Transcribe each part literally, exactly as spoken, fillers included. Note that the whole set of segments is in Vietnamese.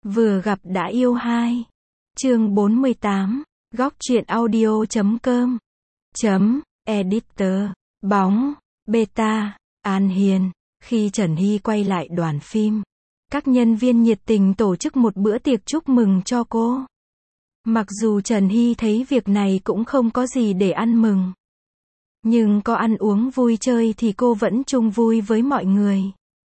Vừa gặp đã yêu hai. Chương bốn mươi tám. Góc truyện audio chấm com. Chấm, editor. Bóng, beta, An Hiền. Khi Trần Hy quay lại đoàn phim, các nhân viên nhiệt tình tổ chức một bữa tiệc chúc mừng cho cô. Mặc dù Trần Hy thấy việc này cũng không có gì để ăn mừng, nhưng có ăn uống vui chơi thì cô vẫn chung vui với mọi người.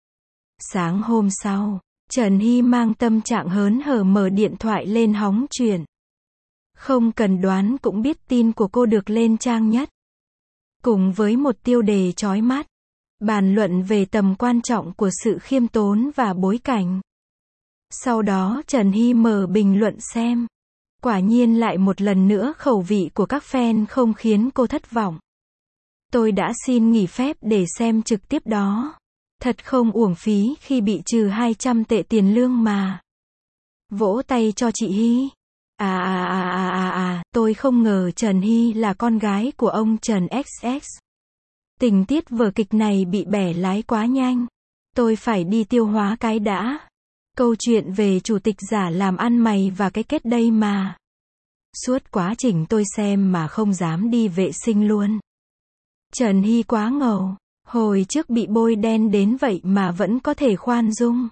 Sáng hôm sau, Trần Hy mang tâm trạng hớn hở mở điện thoại lên hóng chuyện. Không cần đoán cũng biết tin của cô được lên trang nhất. Cùng với một tiêu đề chói mắt, bàn luận về tầm quan trọng của sự khiêm tốn và bối cảnh. Sau đó Trần Hy mở bình luận xem. Quả nhiên lại một lần nữa khẩu vị của các fan không khiến cô thất vọng. Tôi đã xin nghỉ phép để xem trực tiếp đó. Thật không uổng phí khi bị trừ hai trăm tệ tiền lương mà. Vỗ tay cho chị Hy. À à à à à à, tôi không ngờ Trần Hy là con gái của ông Trần ích ích. Tình tiết vở kịch này bị bẻ lái quá nhanh. Tôi phải đi tiêu hóa cái đã. Câu chuyện về chủ tịch giả làm ăn mày và cái kết đây mà. Suốt quá trình tôi xem mà không dám đi vệ sinh luôn. Trần Hy quá ngầu. Hồi trước bị bôi đen đến vậy mà vẫn có thể khoan dung.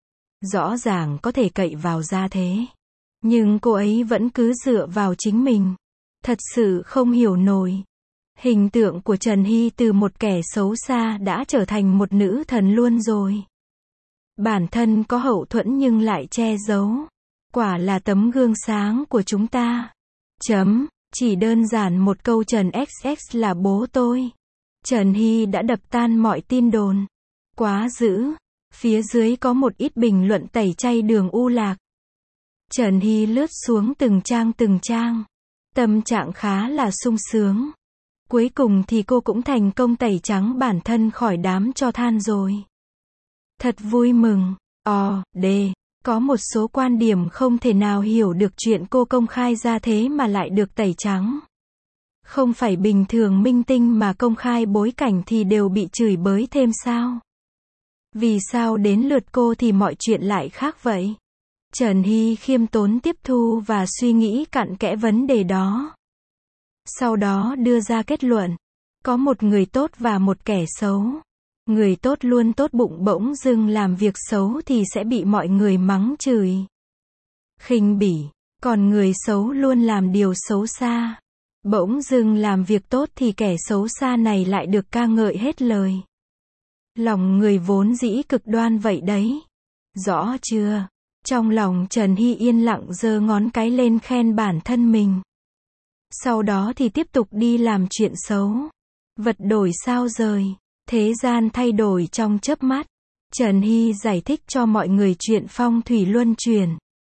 Rõ ràng có thể cậy vào ra thế. Nhưng cô ấy vẫn cứ dựa vào chính mình. Thật sự không hiểu nổi. Hình tượng của Trần Hy từ một kẻ xấu xa đã trở thành một nữ thần luôn rồi. Bản thân có hậu thuẫn nhưng lại che giấu. Quả là tấm gương sáng của chúng ta. Chấm, chỉ đơn giản một câu Trần ích ích là bố tôi. Trần Hy đã đập tan mọi tin đồn. Quá dữ. Phía dưới có một ít bình luận tẩy chay Đường U Lạc. Trần Hy lướt xuống từng trang từng trang. Tâm trạng khá là sung sướng. Cuối cùng thì cô cũng thành công tẩy trắng bản thân khỏi đám tro than rồi. Thật vui mừng. Ồ, đê. Có một số quan điểm không thể nào hiểu được chuyện cô công khai ra thế mà lại được tẩy trắng. Không phải bình thường minh tinh mà công khai bối cảnh thì đều bị chửi bới thêm sao? Vì sao đến lượt cô thì mọi chuyện lại khác vậy? Trần Hy khiêm tốn tiếp thu và suy nghĩ cặn kẽ vấn đề đó. Sau đó đưa ra kết luận. Có một người tốt và một kẻ xấu. Người tốt luôn tốt bụng bỗng dưng làm việc xấu thì sẽ bị mọi người mắng chửi, khinh bỉ. Còn người xấu luôn làm điều xấu xa. Bỗng dưng làm việc tốt thì kẻ xấu xa này lại được ca ngợi hết lời. Lòng người vốn dĩ cực đoan vậy đấy. Rõ chưa? Trong lòng Trần Hy yên lặng giơ ngón cái lên khen bản thân mình. Sau đó thì tiếp tục đi làm chuyện xấu. Vật đổi sao rời. Thế gian thay đổi trong chớp mắt. Trần Hy giải thích cho mọi người chuyện phong thủy luân chuyển.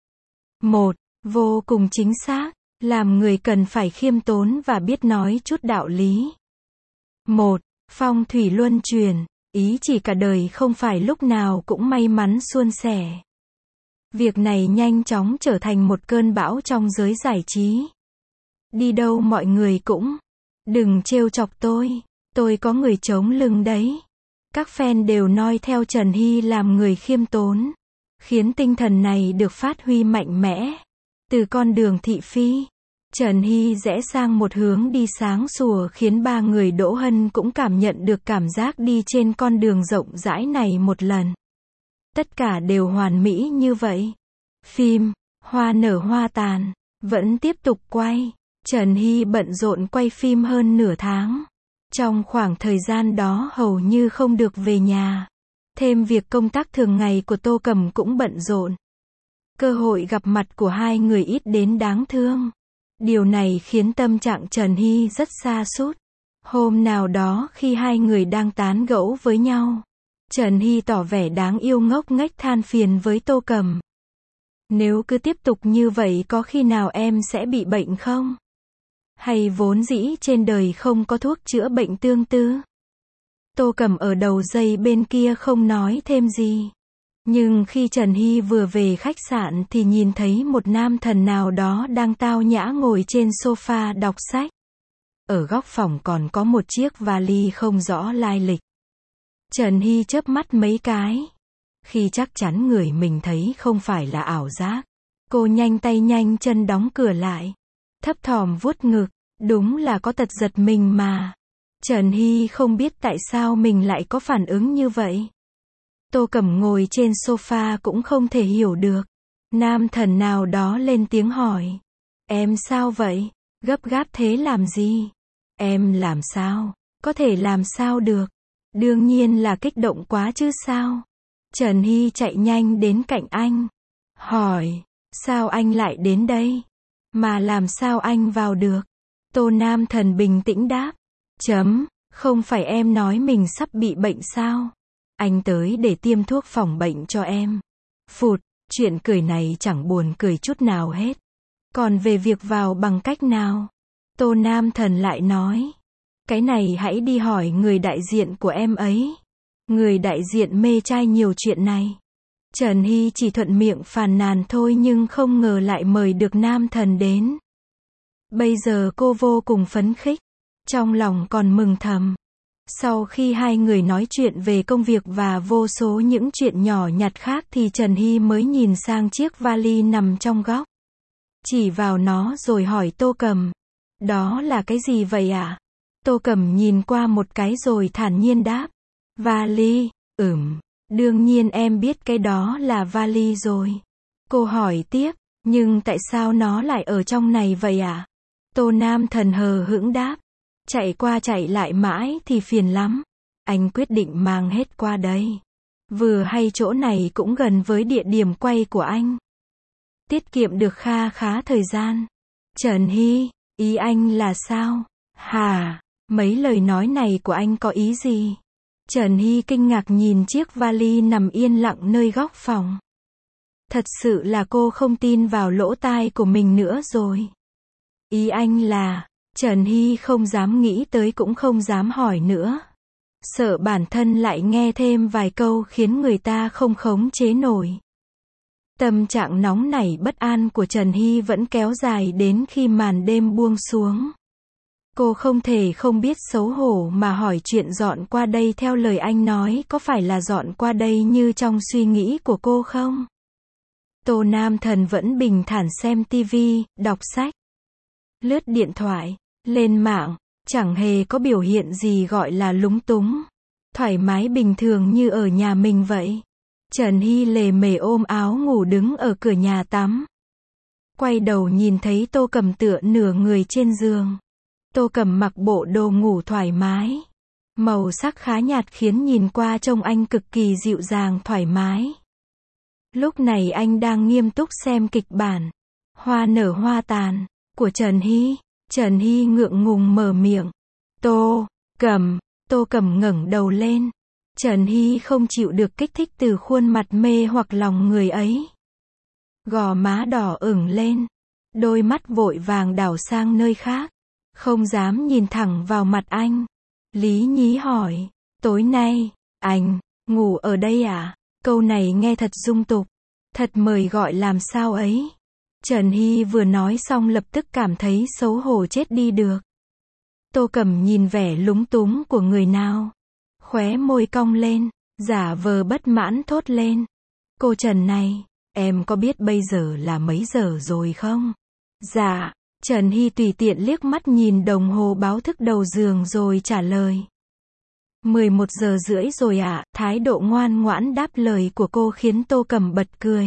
Một. Vô cùng chính xác. Làm người cần phải khiêm tốn và biết nói chút đạo lý. Một. Phong thủy luân chuyển. Ý chỉ cả đời không phải lúc nào cũng may mắn suôn sẻ. Việc này nhanh chóng trở thành một cơn bão trong giới giải trí. Đi đâu mọi người cũng. Đừng trêu chọc tôi. Tôi có người chống lưng đấy. Các fan đều noi theo Trần Hy làm người khiêm tốn. Khiến tinh thần này được phát huy mạnh mẽ. Từ con đường thị phi, Trần Hy rẽ sang một hướng đi sáng sủa khiến ba người Đỗ Hân cũng cảm nhận được cảm giác đi trên con đường rộng rãi này một lần. Tất cả đều hoàn mỹ như vậy. Phim, Hoa nở hoa tàn, vẫn tiếp tục quay. Trần Hy bận rộn quay phim hơn nửa tháng. Trong khoảng thời gian đó hầu như không được về nhà. Thêm việc công tác thường ngày của Tô Cầm cũng bận rộn. Cơ hội gặp mặt của hai người ít đến đáng thương. Điều này khiến tâm trạng Trần Hy rất sa sút. Hôm nào đó khi hai người đang tán gẫu với nhau, Trần Hy tỏ vẻ đáng yêu ngốc nghếch than phiền với Tô Cầm. Nếu cứ tiếp tục như vậy có khi nào em sẽ bị bệnh không? Hay vốn dĩ trên đời không có thuốc chữa bệnh tương tư? Tô Cầm ở đầu dây bên kia không nói thêm gì. Nhưng khi Trần Hy vừa về khách sạn thì nhìn thấy một nam thần nào đó đang tao nhã ngồi trên sofa đọc sách. Ở góc phòng còn có một chiếc vali không rõ lai lịch. Trần Hy chớp mắt mấy cái. Khi chắc chắn người mình thấy không phải là ảo giác, cô nhanh tay nhanh chân đóng cửa lại. Thấp thỏm vuốt ngực, đúng là có tật giật mình mà. Trần Hy không biết tại sao mình lại có phản ứng như vậy. Tô Cẩm ngồi trên sofa cũng không thể hiểu được. Nam thần nào đó lên tiếng hỏi. Em sao vậy? Gấp gáp thế làm gì? Em làm sao? Có thể làm sao được? Đương nhiên là kích động quá chứ sao? Trần Hy chạy nhanh đến cạnh anh. Hỏi, sao anh lại đến đây? Mà làm sao anh vào được? Tô Nam thần bình tĩnh đáp. Chấm, không phải em nói mình sắp bị bệnh sao? Anh tới để tiêm thuốc phòng bệnh cho em. Phụt, chuyện cười này chẳng buồn cười chút nào hết. Còn về việc vào bằng cách nào? Tô Nam thần lại nói. Cái này hãy đi hỏi người đại diện của em ấy. Người đại diện mê trai nhiều chuyện này. Trần Hy chỉ thuận miệng phàn nàn thôi nhưng không ngờ lại mời được nam thần đến. Bây giờ cô vô cùng phấn khích. Trong lòng còn mừng thầm. Sau khi hai người nói chuyện về công việc và vô số những chuyện nhỏ nhặt khác thì Trần Hy mới nhìn sang chiếc vali nằm trong góc. Chỉ vào nó rồi hỏi Tô Cẩm. Đó là cái gì vậy ạ? À? Tô Cẩm nhìn qua một cái rồi thản nhiên đáp. Vali, ừm, đương nhiên em biết cái đó là vali rồi. Cô hỏi tiếp, nhưng tại sao nó lại ở trong này vậy ạ? À? Tô Nam thần hờ hững đáp. Chạy qua chạy lại mãi thì phiền lắm. Anh quyết định mang hết qua đây. Vừa hay chỗ này cũng gần với địa điểm quay của anh. Tiết kiệm được kha khá thời gian. Trần Hy, ý anh là sao? Hả? Mấy lời nói này của anh có ý gì? Trần Hy kinh ngạc nhìn chiếc vali nằm yên lặng nơi góc phòng. Thật sự là cô không tin vào lỗ tai của mình nữa rồi. Ý anh là, Trần Hy không dám nghĩ tới cũng không dám hỏi nữa. Sợ bản thân lại nghe thêm vài câu khiến người ta không khống chế nổi. Tâm trạng nóng nảy bất an của Trần Hy vẫn kéo dài đến khi màn đêm buông xuống. Cô không thể không biết xấu hổ mà hỏi chuyện dọn qua đây theo lời anh nói có phải là dọn qua đây như trong suy nghĩ của cô không? Tô Nam thần vẫn bình thản xem tivi, đọc sách, lướt điện thoại, lên mạng, chẳng hề có biểu hiện gì gọi là lúng túng. Thoải mái bình thường như ở nhà mình vậy. Trần Hy lề mề ôm áo ngủ đứng ở cửa nhà tắm. Quay đầu nhìn thấy Tô Cẩm tựa nửa người trên giường. Tô Cẩm mặc bộ đồ ngủ thoải mái. Màu sắc khá nhạt khiến nhìn qua trông anh cực kỳ dịu dàng thoải mái. Lúc này anh đang nghiêm túc xem kịch bản Hoa nở hoa tàn của Trần Hy. Trần Hy ngượng ngùng mở miệng. Tô Cẩm. Tô Cẩm ngẩng đầu lên. Trần Hy không chịu được kích thích từ khuôn mặt mê hoặc lòng người ấy. Gò má đỏ ửng lên. Đôi mắt vội vàng đảo sang nơi khác. Không dám nhìn thẳng vào mặt anh. Lý nhí hỏi. Tối nay, anh, ngủ ở đây à? Câu này nghe thật dung tục. Thật mời gọi làm sao ấy. Trần Hy vừa nói xong lập tức cảm thấy xấu hổ chết đi được. Tô Cẩm nhìn vẻ lúng túng của người nào. Khóe môi cong lên, giả vờ bất mãn thốt lên. Cô Trần này, em có biết bây giờ là mấy giờ rồi không? Dạ, Trần Hy tùy tiện liếc mắt nhìn đồng hồ báo thức đầu giường rồi trả lời. mười một giờ rưỡi rồi ạ, à. Thái độ ngoan ngoãn đáp lời của cô khiến Tô Cẩm bật cười.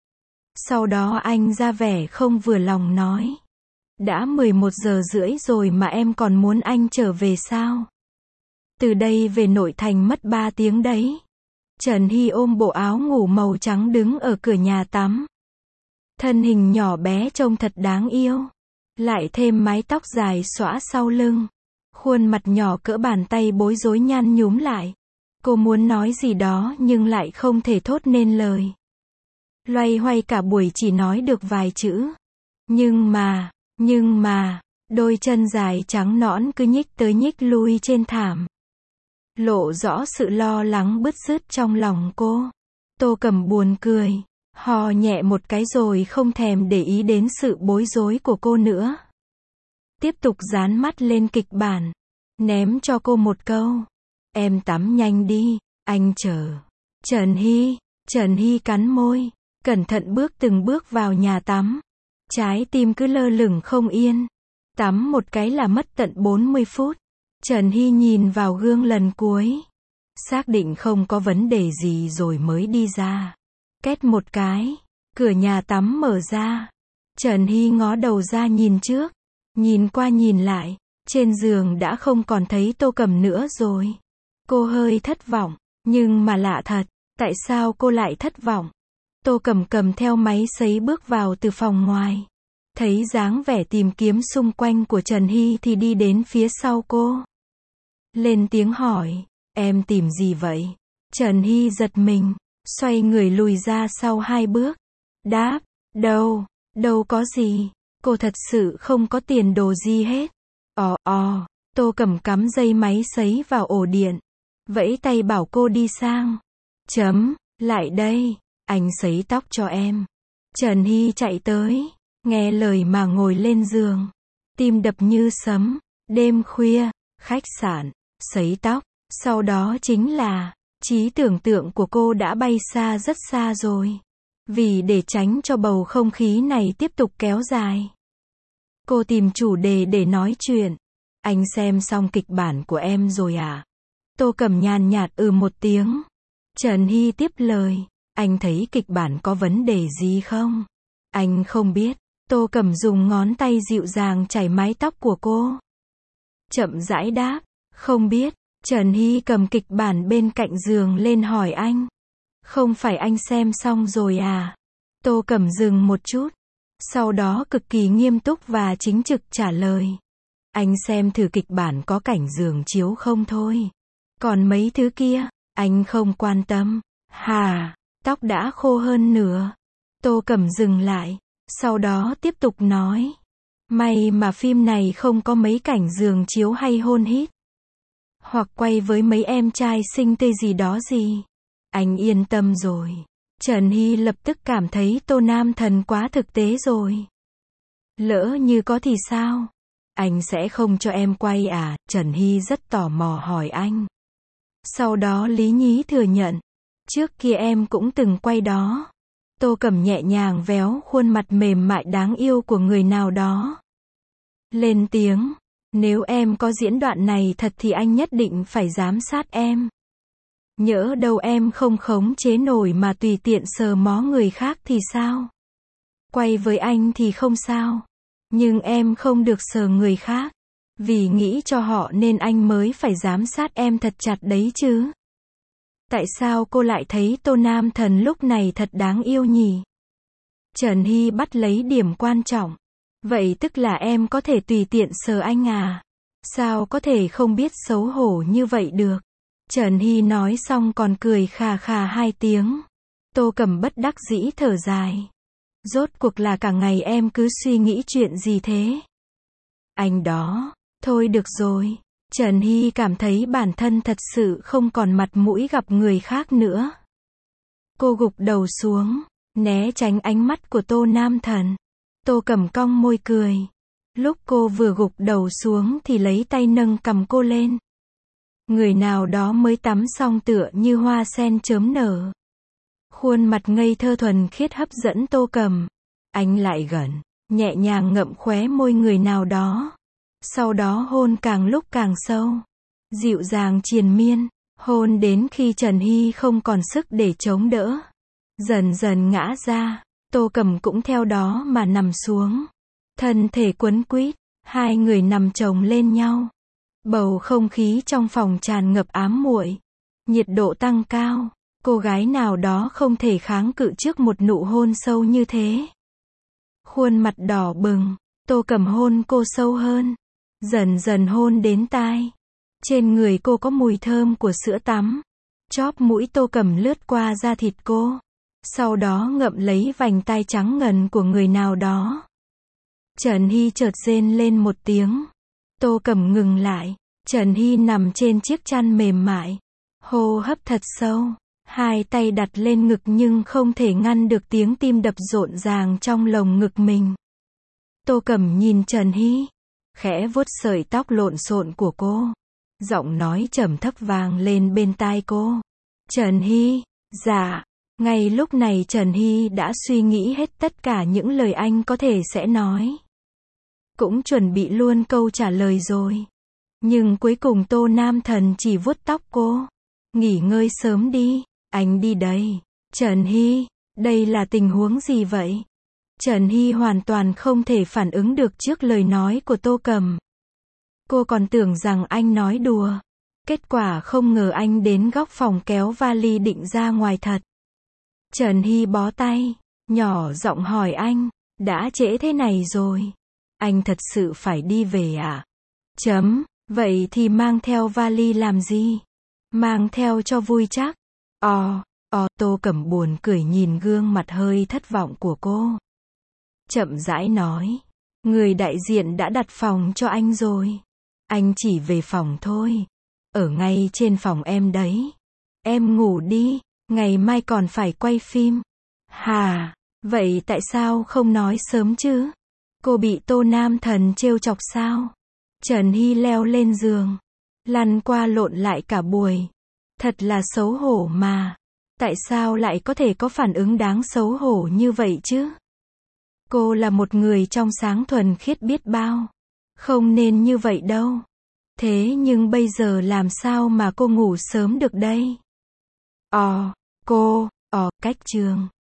Sau đó anh ra vẻ không vừa lòng nói. Đã mười một giờ rưỡi rồi mà em còn muốn anh trở về sao? Từ đây về nội thành mất ba tiếng đấy. Trần Hy ôm bộ áo ngủ màu trắng đứng ở cửa nhà tắm. Thân hình nhỏ bé trông thật đáng yêu. Lại thêm mái tóc dài xõa sau lưng. Khuôn mặt nhỏ cỡ bàn tay bối rối nhăn nhúm lại. Cô muốn nói gì đó nhưng lại không thể thốt nên lời. Loay hoay cả buổi chỉ nói được vài chữ. Nhưng mà, nhưng mà, đôi chân dài trắng nõn cứ nhích tới nhích lui trên thảm. Lộ rõ sự lo lắng bứt rứt trong lòng cô. Tô Cẩm buồn cười. Hò nhẹ một cái rồi không thèm để ý đến sự bối rối của cô nữa. Tiếp tục dán mắt lên kịch bản. Ném cho cô một câu. Em tắm nhanh đi, anh chờ. Trần Hy, Trần Hy cắn môi, cẩn thận bước từng bước vào nhà tắm. Trái tim cứ lơ lửng không yên. Tắm một cái là mất tận bốn mươi phút. Trần Hy nhìn vào gương lần cuối. Xác định không có vấn đề gì rồi mới đi ra. Két một cái, cửa nhà tắm mở ra. Trần Hy ngó đầu ra nhìn trước. Nhìn qua nhìn lại, trên giường đã không còn thấy Tô Cầm nữa rồi. Cô hơi thất vọng, nhưng mà lạ thật, tại sao cô lại thất vọng? Tô Cầm cầm theo máy sấy bước vào từ phòng ngoài. Thấy dáng vẻ tìm kiếm xung quanh của Trần Hy thì đi đến phía sau cô. Lên tiếng hỏi, em tìm gì vậy? Trần Hy giật mình, xoay người lùi ra sau hai bước. Đáp, đâu, đâu có gì, cô thật sự không có tiền đồ gì hết. Ò ò, Tô Cầm cắm dây máy sấy vào ổ điện. Vẫy tay bảo cô đi sang. Chấm, lại đây, anh sấy tóc cho em. Trần Hy chạy tới, nghe lời mà ngồi lên giường. Tim đập như sấm, đêm khuya, khách sạn, sấy tóc, sau đó chính là, trí tưởng tượng của cô đã bay xa rất xa rồi. Vì để tránh cho bầu không khí này tiếp tục kéo dài, cô tìm chủ đề để nói chuyện. Anh xem xong kịch bản của em rồi à? Tô Cầm nhàn nhạt ừ một tiếng. Trần Hy tiếp lời, anh thấy kịch bản có vấn đề gì không? Anh không biết. Tô Cầm dùng ngón tay dịu dàng chảy mái tóc của cô. Chậm rãi đáp, không biết. Trần Hy cầm kịch bản bên cạnh giường lên hỏi anh. Không phải anh xem xong rồi à? Tô Cầm dừng một chút. Sau đó cực kỳ nghiêm túc và chính trực trả lời. Anh xem thử kịch bản có cảnh giường chiếu không thôi. Còn mấy thứ kia, anh không quan tâm. Hà, tóc đã khô hơn nửa. Tô Cầm dừng lại, sau đó tiếp tục nói. May mà phim này không có mấy cảnh giường chiếu hay hôn hít. Hoặc quay với mấy em trai xinh tươi gì đó gì. Anh yên tâm rồi. Trần Hy lập tức cảm thấy Tô Nam Thần quá thực tế rồi. Lỡ như có thì sao? Anh sẽ không cho em quay à? Trần Hy rất tò mò hỏi anh. Sau đó Lý Nhí thừa nhận. Trước kia em cũng từng quay đó. Tô Cầm nhẹ nhàng véo khuôn mặt mềm mại đáng yêu của người nào đó. Lên tiếng. Nếu em có diễn đoạn này thật thì anh nhất định phải giám sát em. Nhỡ đâu em không khống chế nổi mà tùy tiện sờ mó người khác thì sao? Quay với anh thì không sao. Nhưng em không được sờ người khác. Vì nghĩ cho họ nên anh mới phải giám sát em thật chặt đấy chứ. Tại sao cô lại thấy Tô Nam Thần lúc này thật đáng yêu nhỉ? Trần Hy bắt lấy điểm quan trọng. Vậy tức là em có thể tùy tiện sờ anh à? Sao có thể không biết xấu hổ như vậy được? Trần Hy nói xong còn cười khà khà hai tiếng. Tô Cầm bất đắc dĩ thở dài. Rốt cuộc là cả ngày em cứ suy nghĩ chuyện gì thế? Anh đó, thôi được rồi. Trần Hy cảm thấy bản thân thật sự không còn mặt mũi gặp người khác nữa. Cô gục đầu xuống, né tránh ánh mắt của Tô Nam Thần. Tô Cầm cong môi cười. Lúc cô vừa gục đầu xuống thì lấy tay nâng cằm cô lên. Người nào đó mới tắm xong tựa như hoa sen chớm nở. Khuôn mặt ngây thơ thuần khiết hấp dẫn Tô Cầm. Anh lại gần, nhẹ nhàng ngậm khóe môi người nào đó. Sau đó hôn càng lúc càng sâu. Dịu dàng triền miên, hôn đến khi Trần Hy không còn sức để chống đỡ. Dần dần ngã ra, Tô Cầm cũng theo đó mà nằm xuống. Thân thể quấn quýt, hai người nằm chồng lên nhau. Bầu không khí trong phòng tràn ngập ám muội. Nhiệt độ tăng cao, cô gái nào đó không thể kháng cự trước một nụ hôn sâu như thế. Khuôn mặt đỏ bừng, Tô Cầm hôn cô sâu hơn. Dần dần hôn đến tai. Trên người cô có mùi thơm của sữa tắm. Chóp mũi Tô Cầm lướt qua da thịt cô. Sau đó ngậm lấy vành tai trắng ngần của người nào đó. Trần Hy chợt rên lên một tiếng. Tô Cầm ngừng lại. Trần Hy nằm trên chiếc chăn mềm mại. Hô hấp thật sâu. Hai tay đặt lên ngực nhưng không thể ngăn được tiếng tim đập rộn ràng trong lồng ngực mình. Tô Cầm nhìn Trần Hy. Khẽ vuốt sợi tóc lộn xộn của cô. Giọng nói trầm thấp vang lên bên tai cô. Trần Hy, dạ. Ngay lúc này Trần Hy đã suy nghĩ hết tất cả những lời anh có thể sẽ nói. Cũng chuẩn bị luôn câu trả lời rồi. Nhưng cuối cùng Tô Nam Thần chỉ vuốt tóc cô. Nghỉ ngơi sớm đi, anh đi đây. Trần Hy, đây là tình huống gì vậy? Trần Hy hoàn toàn không thể phản ứng được trước lời nói của Tô Cầm. Cô còn tưởng rằng anh nói đùa. Kết quả không ngờ anh đến góc phòng kéo vali định ra ngoài thật. Trần Hy bó tay, nhỏ giọng hỏi anh, đã trễ thế này rồi. Anh thật sự phải đi về à? Chấm, vậy thì mang theo vali làm gì? Mang theo cho vui chắc. Ồ, ồ, Tô Cẩm buồn cười nhìn gương mặt hơi thất vọng của cô. Chậm rãi nói, người đại diện đã đặt phòng cho anh rồi. Anh chỉ về phòng thôi. Ở ngay trên phòng em đấy. Em ngủ đi, ngày mai còn phải quay phim. Hà, vậy tại sao không nói sớm chứ? Cô bị Tô Nam Thần trêu chọc sao? Trần Hy leo lên giường, lăn qua lộn lại cả buổi. Thật là xấu hổ mà. Tại sao lại có thể có phản ứng đáng xấu hổ như vậy chứ? Cô là một người trong sáng thuần khiết biết bao. Không nên như vậy đâu. Thế nhưng bây giờ làm sao mà cô ngủ sớm được đây? Ồ, cô, ồ, cách trường.